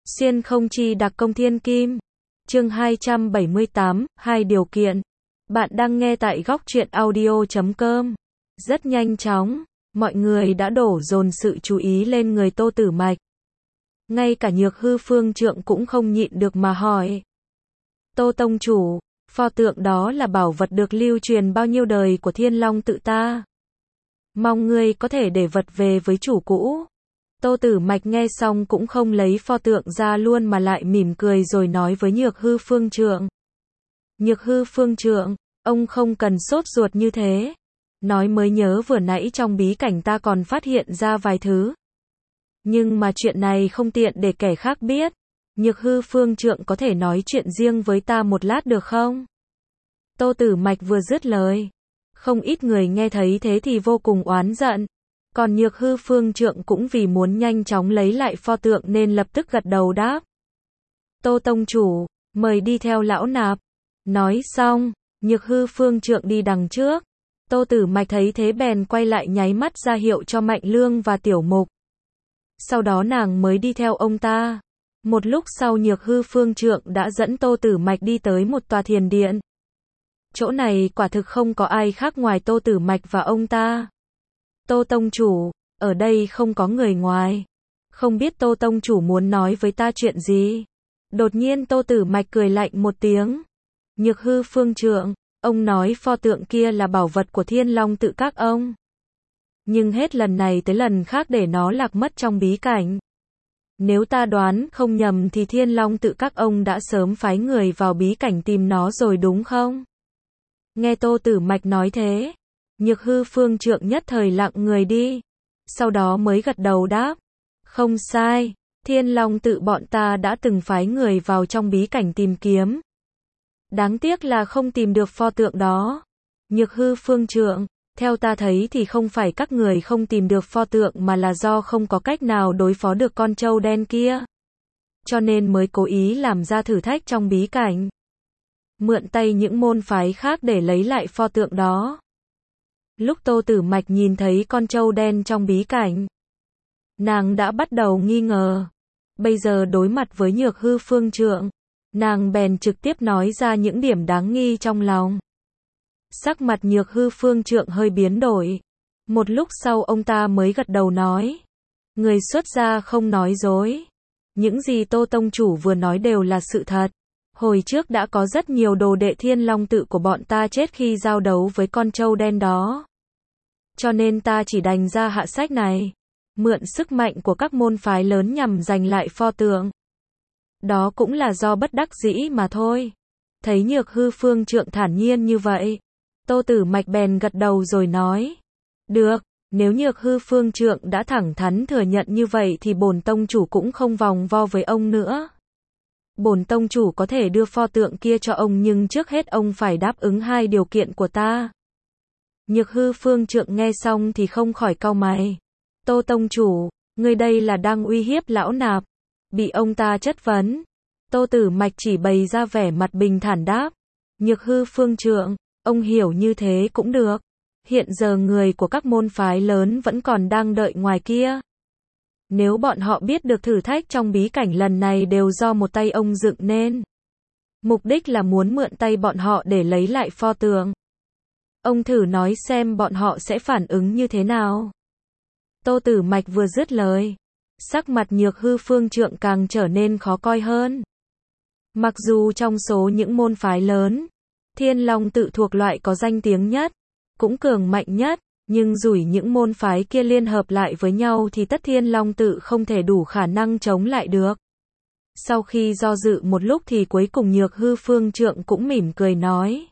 Xuyên không chi đặc công thiên kim. Chương 278, hai điều kiện. Bạn đang nghe tại góc truyện audio.com. Rất nhanh chóng, mọi người đã đổ dồn sự chú ý lên người Tô Tử Mạch. Ngay cả Nhược Hư Phương Trượng cũng không nhịn được mà hỏi. Tô tông chủ, pho tượng đó là bảo vật được lưu truyền bao nhiêu đời của Thiên Long tự ta. Mong ngươi có thể để vật về với chủ cũ. Tô Tử Mạch nghe xong cũng không lấy pho tượng ra luôn mà lại mỉm cười rồi nói với Nhược Hư Phương Trượng. Nhược Hư Phương Trượng, ông không cần sốt ruột như thế. Nói mới nhớ vừa nãy trong bí cảnh ta còn phát hiện ra vài thứ. Nhưng mà chuyện này không tiện để kẻ khác biết. Nhược Hư Phương Trượng có thể nói chuyện riêng với ta một lát được không? Tô Tử Mạch vừa dứt lời. Không ít người nghe thấy thế thì vô cùng oán giận. Còn Nhược Hư Phương Trượng cũng vì muốn nhanh chóng lấy lại pho tượng nên lập tức gật đầu đáp. Tô tông chủ, mời đi theo lão nạp. Nói xong, Nhược Hư Phương Trượng đi đằng trước. Tô Tử Mạch thấy thế bèn quay lại nháy mắt ra hiệu cho Mạnh Lương và Tiểu Mục. Sau đó nàng mới đi theo ông ta. Một lúc sau Nhược Hư Phương Trượng đã dẫn Tô Tử Mạch đi tới một tòa thiền điện. Chỗ này quả thực không có ai khác ngoài Tô Tử Mạch và ông ta. Tô tông chủ, ở đây không có người ngoài. Không biết Tô tông chủ muốn nói với ta chuyện gì? Đột nhiên Tô Tử Mạch cười lạnh một tiếng. Nhược Hư Phương Trượng, ông nói pho tượng kia là bảo vật của Thiên Long tự các ông. Nhưng hết lần này tới lần khác để nó lạc mất trong bí cảnh. Nếu ta đoán không nhầm thì Thiên Long tự các ông đã sớm phái người vào bí cảnh tìm nó rồi đúng không? Nghe Tô Tử Mạch nói thế, Nhược Hư Phương Trượng nhất thời lặng người đi. Sau đó mới gật đầu đáp. Không sai, Thiên Long tự bọn ta đã từng phái người vào trong bí cảnh tìm kiếm. Đáng tiếc là không tìm được pho tượng đó. Nhược Hư Phương Trượng, theo ta thấy thì không phải các người không tìm được pho tượng mà là do không có cách nào đối phó được con trâu đen kia. Cho nên mới cố ý làm ra thử thách trong bí cảnh. Mượn tay những môn phái khác để lấy lại pho tượng đó. Lúc Tô Tử Mạch nhìn thấy con trâu đen trong bí cảnh, nàng đã bắt đầu nghi ngờ. Bây giờ đối mặt với Nhược Hư Phương Trượng, nàng bèn trực tiếp nói ra những điểm đáng nghi trong lòng. Sắc mặt Nhược Hư Phương Trượng hơi biến đổi. Một lúc sau ông ta mới gật đầu nói. Người xuất gia không nói dối. Những gì Tô tông chủ vừa nói đều là sự thật. Hồi trước đã có rất nhiều đồ đệ Thiên Long tự của bọn ta chết khi giao đấu với con trâu đen đó. Cho nên ta chỉ đành ra hạ sách này. Mượn sức mạnh của các môn phái lớn nhằm giành lại pho tượng. Đó cũng là do bất đắc dĩ mà thôi. Thấy Nhược Hư Phương Trượng thản nhiên như vậy, Tô Tử Mạch bèn gật đầu rồi nói. Được, nếu Nhược Hư Phương Trượng đã thẳng thắn thừa nhận như vậy thì bổn tông chủ cũng không vòng vo với ông nữa. Bổn tông chủ có thể đưa pho tượng kia cho ông nhưng trước hết ông phải đáp ứng hai điều kiện của ta. Nhược Hư Phương Trượng nghe xong thì không khỏi cau mày. Tô tông chủ, ngươi đây là đang uy hiếp lão nạp. Bị ông ta chất vấn, Tô Tử Mạch chỉ bày ra vẻ mặt bình thản đáp. Nhược Hư Phương Trượng, ông hiểu như thế cũng được. Hiện giờ người của các môn phái lớn vẫn còn đang đợi ngoài kia. Nếu bọn họ biết được thử thách trong bí cảnh lần này đều do một tay ông dựng nên. Mục đích là muốn mượn tay bọn họ để lấy lại pho tượng. Ông thử nói xem bọn họ sẽ phản ứng như thế nào. Tô Tử Mạch vừa dứt lời, sắc mặt Nhược Hư Phương Trượng càng trở nên khó coi hơn. Mặc dù trong số những môn phái lớn, Thiên Long tự thuộc loại có danh tiếng nhất, cũng cường mạnh nhất, nhưng rủi những môn phái kia liên hợp lại với nhau thì tất Thiên Long tự không thể đủ khả năng chống lại được. Sau khi do dự một lúc thì cuối cùng Nhược Hư Phương Trượng cũng mỉm cười nói.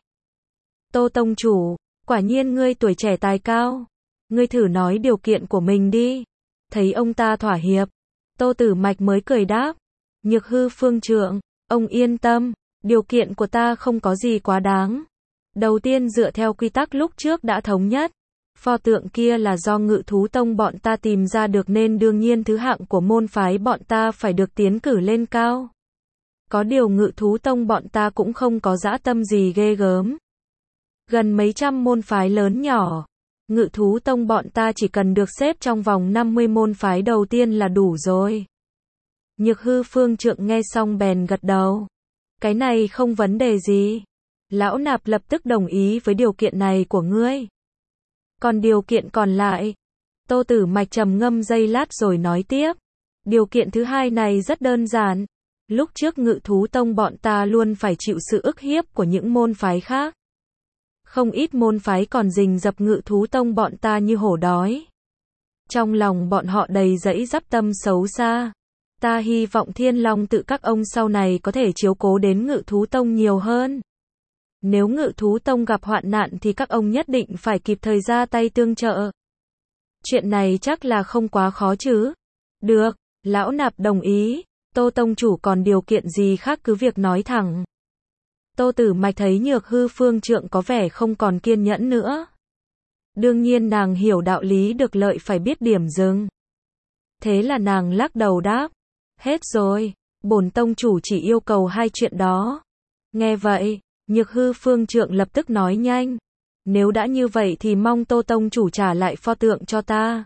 Tô tông chủ, quả nhiên ngươi tuổi trẻ tài cao. Ngươi thử nói điều kiện của mình đi. Thấy ông ta thỏa hiệp, Tô Tử Mạch mới cười đáp. Nhược Hư Phương Trượng, ông yên tâm, điều kiện của ta không có gì quá đáng. Đầu tiên dựa theo quy tắc lúc trước đã thống nhất, pho tượng kia là do Ngự Thú Tông bọn ta tìm ra được nên đương nhiên thứ hạng của môn phái bọn ta phải được tiến cử lên cao. Có điều Ngự Thú Tông bọn ta cũng không có dã tâm gì ghê gớm. Gần mấy trăm môn phái lớn nhỏ, Ngự Thú Tông bọn ta chỉ cần được xếp trong vòng 50 môn phái đầu tiên là đủ rồi. Nhược hư phương trượng nghe xong bèn gật đầu. Cái này không vấn đề gì. Lão nạp lập tức đồng ý với điều kiện này của ngươi. Còn điều kiện còn lại, Tô Tử Mạch trầm ngâm giây lát rồi nói tiếp. Điều kiện thứ hai này rất đơn giản. Lúc trước Ngự Thú Tông bọn ta luôn phải chịu sự ức hiếp của những môn phái khác. Không ít môn phái còn rình rập Ngự Thú Tông bọn ta như hổ đói. Trong lòng bọn họ đầy dẫy dắp tâm xấu xa. Ta hy vọng Thiên Long tự các ông sau này có thể chiếu cố đến Ngự Thú Tông nhiều hơn. Nếu Ngự Thú Tông gặp hoạn nạn thì các ông nhất định phải kịp thời ra tay tương trợ. Chuyện này chắc là không quá khó chứ? Được, lão nạp đồng ý. Tô Tông chủ còn điều kiện gì khác cứ việc nói thẳng. Tô Tử Mạch thấy Nhược hư phương trượng có vẻ không còn kiên nhẫn nữa. Đương nhiên nàng hiểu đạo lý được lợi phải biết điểm dừng. Thế là nàng lắc đầu đáp. Hết rồi, bổn tông chủ chỉ yêu cầu hai chuyện đó. Nghe vậy, Nhược hư phương trượng lập tức nói nhanh. Nếu đã như vậy thì mong Tô tông chủ trả lại pho tượng cho ta.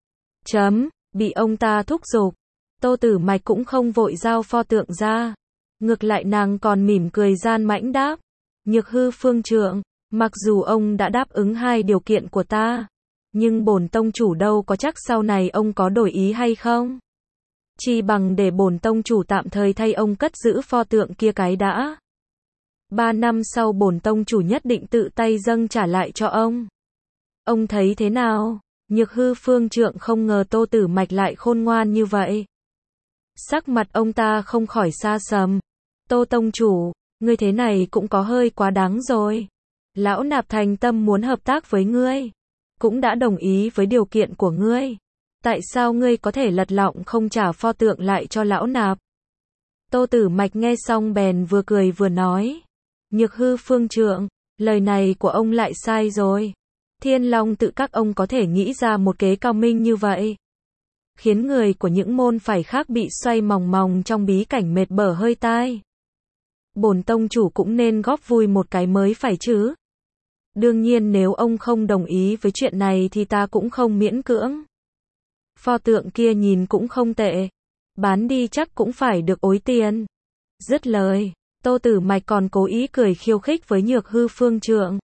Bị ông ta thúc giục. Tô Tử Mạch cũng không vội giao pho tượng ra. Ngược lại nàng còn mỉm cười gian mãnh đáp. Nhược hư phương trượng, mặc dù ông đã đáp ứng hai điều kiện của ta, nhưng bổn tông chủ đâu có chắc sau này ông có đổi ý hay không. Chỉ bằng để bổn tông chủ tạm thời thay ông cất giữ pho tượng kia cái đã. 3 năm sau bổn tông chủ nhất định tự tay dâng trả lại cho ông. Ông thấy thế nào? Nhược hư phương trượng không ngờ Tô Tử Mạch lại khôn ngoan như vậy. Sắc mặt ông ta không khỏi xa sầm. Tô tông chủ, ngươi thế này cũng có hơi quá đáng rồi. Lão nạp thành tâm muốn hợp tác với ngươi. Cũng đã đồng ý với điều kiện của ngươi. Tại sao ngươi có thể lật lọng không trả pho tượng lại cho lão nạp? Tô Tử Mạch nghe xong bèn vừa cười vừa nói. Nhược hư phương trượng, lời này của ông lại sai rồi. Thiên Long tự các ông có thể nghĩ ra một kế cao minh như vậy, khiến người của những môn phái khác bị xoay mòng mòng trong bí cảnh mệt bở hơi tai. Bổn tông chủ cũng nên góp vui một cái mới phải chứ. Đương nhiên nếu ông không đồng ý với chuyện này thì ta cũng không miễn cưỡng. Pho tượng kia nhìn cũng không tệ. Bán đi chắc cũng phải được ối tiền. Dứt lời, Tô Tử Mạch còn cố ý cười khiêu khích với Nhược hư phương trượng.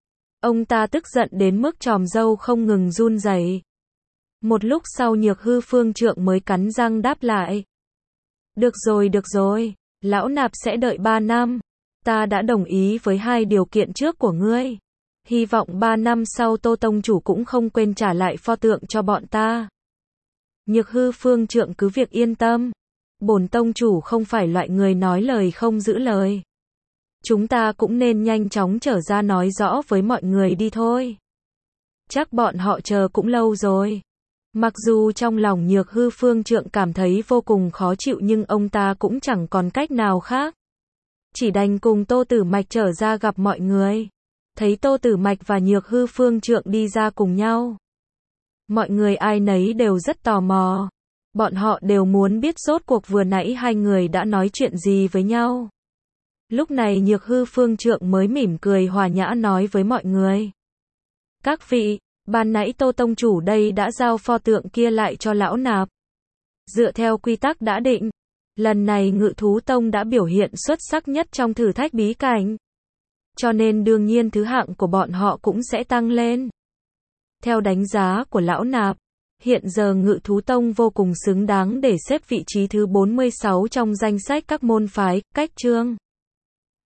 Ông ta tức giận đến mức chòm râu không ngừng run rẩy. Một lúc sau Nhược hư phương trượng mới cắn răng đáp lại. Được rồi, lão nạp sẽ đợi 3 năm. Ta đã đồng ý với hai điều kiện trước của ngươi. Hy vọng 3 năm sau Tô tông chủ cũng không quên trả lại pho tượng cho bọn ta. Nhược hư phương trượng cứ việc yên tâm. Bổn tông chủ không phải loại người nói lời không giữ lời. Chúng ta cũng nên nhanh chóng trở ra nói rõ với mọi người đi thôi. Chắc bọn họ chờ cũng lâu rồi. Mặc dù trong lòng Nhược hư phương trượng cảm thấy vô cùng khó chịu nhưng ông ta cũng chẳng còn cách nào khác. Chỉ đành cùng Tô Tử Mạch trở ra gặp mọi người. Thấy Tô Tử Mạch và Nhược hư phương trượng đi ra cùng nhau. Mọi người ai nấy đều rất tò mò. Bọn họ đều muốn biết rốt cuộc vừa nãy hai người đã nói chuyện gì với nhau. Lúc này Nhược hư phương trượng mới mỉm cười hòa nhã nói với mọi người. Các vị, ban nãy Tô tông chủ đây đã giao pho tượng kia lại cho lão nạp. Dựa theo quy tắc đã định, lần này Ngự Thú Tông đã biểu hiện xuất sắc nhất trong thử thách bí cảnh. Cho nên đương nhiên thứ hạng của bọn họ cũng sẽ tăng lên. Theo đánh giá của lão nạp, hiện giờ Ngự Thú Tông vô cùng xứng đáng để xếp vị trí thứ 46 trong danh sách các môn phái, cách chương.